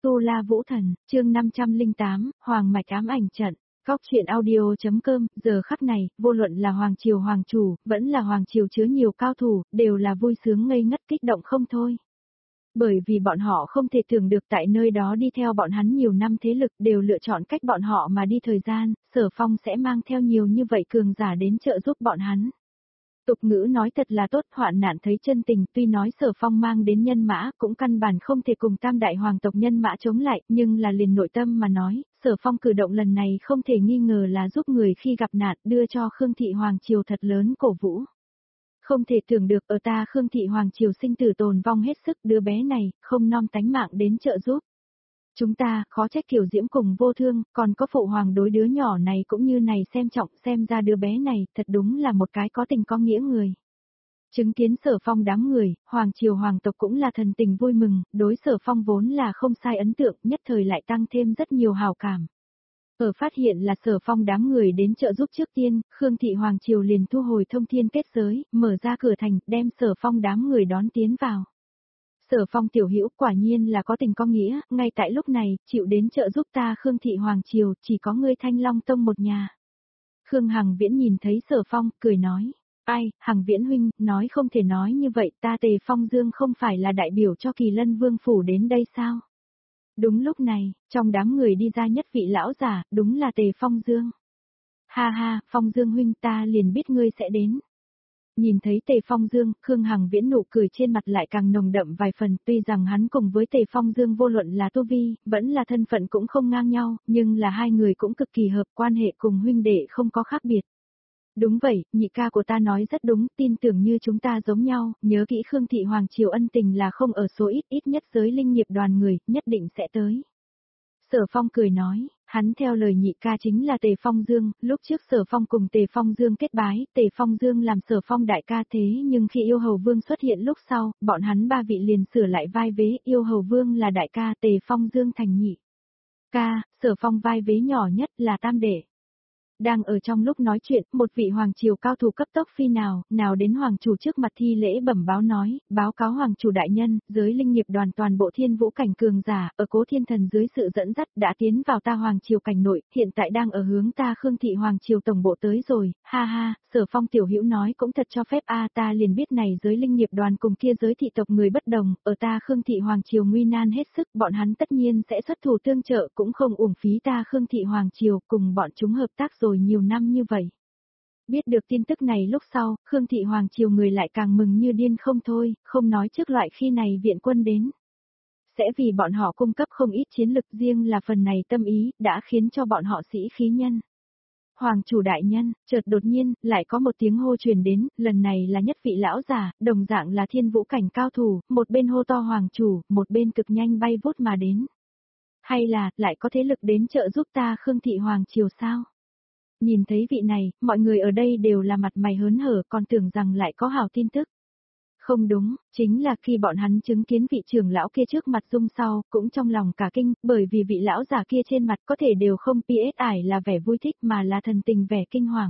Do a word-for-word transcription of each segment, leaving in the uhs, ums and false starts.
Tu La Vũ Thần, chương năm trăm lẻ tám, Hoàng Mạch ám ảnh trận. Góc truyện audio.com, giờ khắc này, vô luận là Hoàng Triều Hoàng Chủ, vẫn là Hoàng Triều chứa nhiều cao thủ, đều là vui sướng ngây ngất kích động không thôi. Bởi vì bọn họ không thể tưởng được tại nơi đó đi theo bọn hắn nhiều năm thế lực đều lựa chọn cách bọn họ mà đi thời gian, Sở Phong sẽ mang theo nhiều như vậy cường giả đến trợ giúp bọn hắn. Tục ngữ nói thật là tốt, hoạn nạn thấy chân tình, tuy nói Sở Phong mang đến nhân mã, cũng căn bản không thể cùng tam đại hoàng tộc nhân mã chống lại, nhưng là liền nội tâm mà nói, Sở Phong cử động lần này không thể nghi ngờ là giúp người khi gặp nạn, đưa cho Khương Thị Hoàng Triều thật lớn cổ vũ. Không thể tưởng được ở ta Khương Thị Hoàng Triều sinh tử tồn vong hết sức, đứa bé này, không non tánh mạng đến trợ giúp. Chúng ta, khó trách Kiều Diễm cùng vô thương, còn có phụ hoàng đối đứa nhỏ này cũng như này xem trọng, xem ra đứa bé này, thật đúng là một cái có tình có nghĩa người. Chứng kiến Sở Phong đám người, Hoàng Triều Hoàng tộc cũng là thần tình vui mừng, đối Sở Phong vốn là không sai ấn tượng, nhất thời lại tăng thêm rất nhiều hào cảm. Ở phát hiện là Sở Phong đám người đến trợ giúp trước tiên, Khương Thị Hoàng Triều liền thu hồi thông thiên kết giới, mở ra cửa thành, đem Sở Phong đám người đón tiến vào. Sở Phong tiểu hữu quả nhiên là có tình có nghĩa, ngay tại lúc này, chịu đến trợ giúp ta Khương Thị Hoàng Triều, chỉ có ngươi Thanh Long Tông một nhà. Khương Hằng Viễn nhìn thấy Sở Phong, cười nói, ai, Hằng Viễn huynh, nói không thể nói như vậy, ta Tề Phong Dương không phải là đại biểu cho Kỳ Lân Vương Phủ đến đây sao? Đúng lúc này, trong đám người đi ra nhất vị lão giả, đúng là Tề Phong Dương. Ha ha, Phong Dương huynh ta liền biết ngươi sẽ đến. Nhìn thấy Tề Phong Dương, Khương Hằng Viễn nụ cười trên mặt lại càng nồng đậm vài phần, tuy rằng hắn cùng với Tề Phong Dương vô luận là tu vi, vẫn là thân phận cũng không ngang nhau, nhưng là hai người cũng cực kỳ hợp, quan hệ cùng huynh đệ không có khác biệt. Đúng vậy, nhị ca của ta nói rất đúng, tin tưởng như chúng ta giống nhau, nhớ kỹ Khương Thị Hoàng Triều ân tình là không ở số ít, ít nhất giới linh nghiệp đoàn người, nhất định sẽ tới. Sở Phong cười nói, hắn theo lời nhị ca chính là Tề Phong Dương, lúc trước Sở Phong cùng Tề Phong Dương kết bái, Tề Phong Dương làm Sở Phong đại ca thế nhưng khi Yêu Hầu Vương xuất hiện lúc sau, bọn hắn ba vị liền sửa lại vai vế, Yêu Hầu Vương là đại ca, Tề Phong Dương thành nhị ca, Sở Phong vai vế nhỏ nhất là tam đệ. Đang ở trong lúc nói chuyện, một vị hoàng triều cao thủ cấp tốc phi nào, nào đến hoàng chủ trước mặt thi lễ bẩm báo nói, báo cáo hoàng chủ đại nhân, giới linh nghiệp đoàn toàn bộ thiên vũ cảnh cường giả, ở Cố Thiên Thần dưới sự dẫn dắt đã tiến vào ta hoàng triều cảnh nội, hiện tại đang ở hướng ta Khương Thị Hoàng Triều tổng bộ tới rồi, ha ha, Sở Phong tiểu hữu nói cũng thật cho phép a ta liền biết này giới linh nghiệp đoàn cùng kia giới thị tộc người bất đồng, ở ta Khương Thị Hoàng Triều nguy nan hết sức, bọn hắn tất nhiên sẽ xuất thủ tương trợ cũng không uổng phí ta Khương Thị Hoàng Triều cùng bọn chúng hợp tác rồi. Rồi nhiều năm như vậy. Biết được tin tức này lúc sau, Khương Thị Hoàng Triều người lại càng mừng như điên không thôi, không nói trước loại khi này viện quân đến. Sẽ vì bọn họ cung cấp không ít chiến lực riêng là phần này tâm ý, đã khiến cho bọn họ sĩ khí nhân. Hoàng chủ đại nhân, chợt đột nhiên, lại có một tiếng hô truyền đến, lần này là nhất vị lão giả, đồng dạng là thiên vũ cảnh cao thủ, một bên hô to hoàng chủ, một bên cực nhanh bay vút mà đến. Hay là, lại có thế lực đến trợ giúp ta Khương Thị Hoàng Triều sao? Nhìn thấy vị này, mọi người ở đây đều là mặt mày hớn hở, còn tưởng rằng lại có hào tin tức. Không đúng, chính là khi bọn hắn chứng kiến vị trưởng lão kia trước mặt dung sau, cũng trong lòng cả kinh, bởi vì vị lão giả kia trên mặt có thể đều không pê ét ải là vẻ vui thích mà là thần tình vẻ kinh hoàng.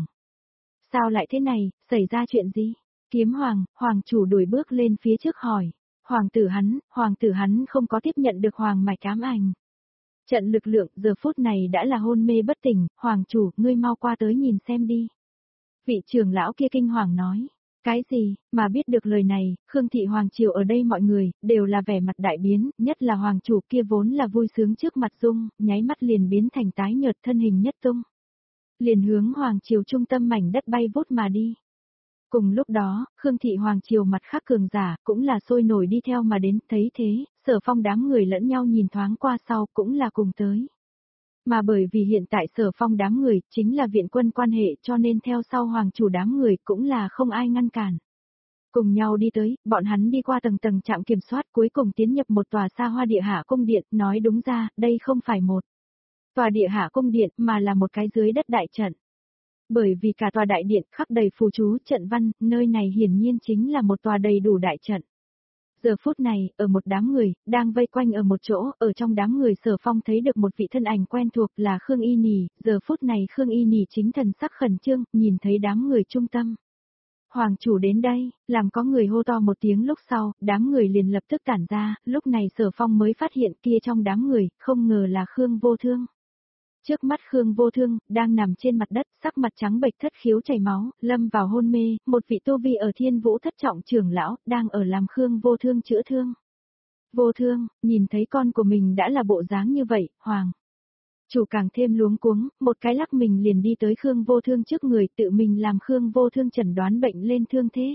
Sao lại thế này, xảy ra chuyện gì? Kiếm hoàng, hoàng chủ đuổi bước lên phía trước hỏi. Hoàng tử hắn, hoàng tử hắn không có tiếp nhận được hoàng mạch ám ảnh. Trận lực lượng giờ phút này đã là hôn mê bất tỉnh, hoàng chủ, ngươi mau qua tới nhìn xem đi. Vị trưởng lão kia kinh hoàng nói, cái gì, mà biết được lời này, Khương Thị Hoàng Triều ở đây mọi người, đều là vẻ mặt đại biến, nhất là hoàng chủ kia vốn là vui sướng trước mặt dung, nháy mắt liền biến thành tái nhợt thân hình nhất tung. Liền hướng Hoàng Triều trung tâm mảnh đất bay vút mà đi. Cùng lúc đó, Khương Thị Hoàng Triều mặt khác cường giả, cũng là sôi nổi đi theo mà đến, thấy thế, Sở Phong đám người lẫn nhau nhìn thoáng qua sau cũng là cùng tới. Mà bởi vì hiện tại Sở Phong đám người, chính là viện quân quan hệ cho nên theo sau hoàng chủ đám người cũng là không ai ngăn cản. Cùng nhau đi tới, bọn hắn đi qua tầng tầng trạm kiểm soát cuối cùng tiến nhập một tòa xa hoa địa hạ cung điện, nói đúng ra, đây không phải một tòa địa hạ cung điện mà là một cái dưới đất đại trận. Bởi vì cả tòa đại điện khắc đầy phù chú trận văn, nơi này hiển nhiên chính là một tòa đầy đủ đại trận. Giờ phút này, ở một đám người, đang vây quanh ở một chỗ, ở trong đám người Sở Phong thấy được một vị thân ảnh quen thuộc là Khương Y Nì, giờ phút này Khương Y Nì chính thần sắc khẩn trương, nhìn thấy đám người trung tâm. Hoàng chủ đến đây, làm có người hô to một tiếng lúc sau, đám người liền lập tức tản ra, lúc này Sở Phong mới phát hiện kia trong đám người, không ngờ là Khương Vô Thương. Trước mắt Khương Vô Thương, đang nằm trên mặt đất, sắc mặt trắng bệch thất khiếu chảy máu, lâm vào hôn mê, một vị tu vi ở Thiên Vũ thất trọng trưởng lão, đang ở làm Khương Vô Thương chữa thương. Vô Thương, nhìn thấy con của mình đã là bộ dáng như vậy, Hoàng chủ càng thêm luống cuống, một cái lắc mình liền đi tới Khương Vô Thương trước người, tự mình làm Khương Vô Thương chẩn đoán bệnh lên thương thế.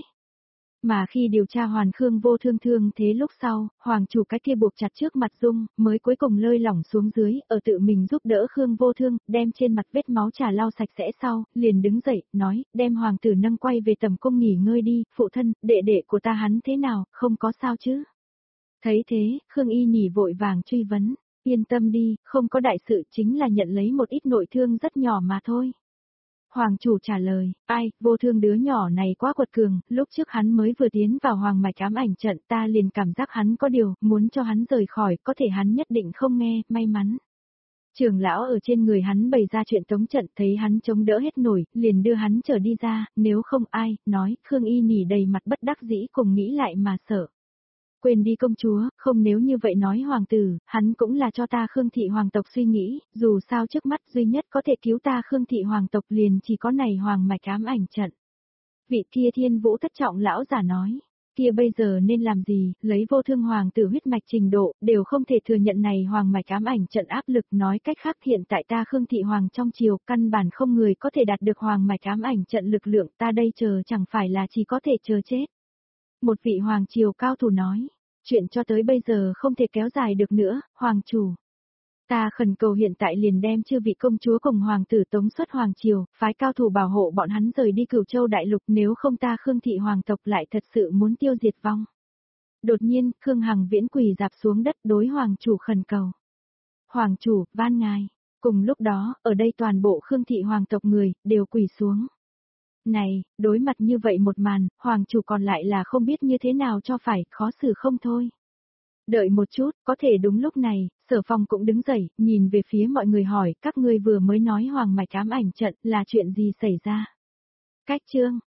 Mà khi điều tra hoàn Khương Vô Thương thương thế lúc sau, Hoàng chủ cái kia buộc chặt trước mặt Dung, mới cuối cùng lơi lỏng xuống dưới, ở tự mình giúp đỡ Khương Vô Thương, đem trên mặt vết máu trà lau sạch sẽ sau, liền đứng dậy, nói, đem Hoàng tử nâng quay về tầm cung nghỉ ngơi đi, phụ thân, đệ đệ của ta hắn thế nào, không có sao chứ. Thấy thế, Khương Y Nhỉ vội vàng truy vấn, yên tâm đi, không có đại sự, chính là nhận lấy một ít nội thương rất nhỏ mà thôi. Hoàng chủ trả lời, ai, Vô Thương đứa nhỏ này quá quật cường, lúc trước hắn mới vừa tiến vào hoàng mạch ám ảnh trận ta liền cảm giác hắn có điều, muốn cho hắn rời khỏi, có thể hắn nhất định không nghe, may mắn. Trưởng lão ở trên người hắn bày ra chuyện tống trận, thấy hắn chống đỡ hết nổi, liền đưa hắn trở đi ra, nếu không ai, nói, Khương Y Nhỉ đầy mặt bất đắc dĩ cùng nghĩ lại mà sợ. Quên đi công chúa, không nếu như vậy nói hoàng tử, hắn cũng là cho ta Khương thị hoàng tộc suy nghĩ, dù sao trước mắt duy nhất có thể cứu ta Khương thị hoàng tộc liền chỉ có này hoàng mạch ám ảnh trận. Vị kia Thiên Vũ thất trọng lão giả nói, kia bây giờ nên làm gì, lấy Vô Thương hoàng tử huyết mạch trình độ, đều không thể thừa nhận này hoàng mạch ám ảnh trận áp lực, nói cách khác hiện tại ta Khương thị hoàng trong triều, căn bản không người có thể đạt được hoàng mạch ám ảnh trận lực lượng, ta đây chờ chẳng phải là chỉ có thể chờ chết. Một vị hoàng triều cao thủ nói, chuyện cho tới bây giờ không thể kéo dài được nữa, hoàng chủ. Ta khẩn cầu hiện tại liền đem chư vị công chúa cùng hoàng tử tống xuất hoàng triều, phái cao thủ bảo hộ bọn hắn rời đi Cửu Châu đại lục, nếu không ta Khương thị hoàng tộc lại thật sự muốn tiêu diệt vong. Đột nhiên, Khương Hằng viễn quỳ dạp xuống đất đối hoàng chủ khẩn cầu. Hoàng chủ, van ngài. Cùng lúc đó, ở đây toàn bộ Khương thị hoàng tộc người, đều quỳ xuống. Này, đối mặt như vậy một màn, hoàng chủ còn lại là không biết như thế nào cho phải, khó xử không thôi. Đợi một chút, có thể đúng lúc này, Sở Phong cũng đứng dậy, nhìn về phía mọi người hỏi, các ngươi vừa mới nói hoàng mạch ám ảnh trận là chuyện gì xảy ra? Cách chương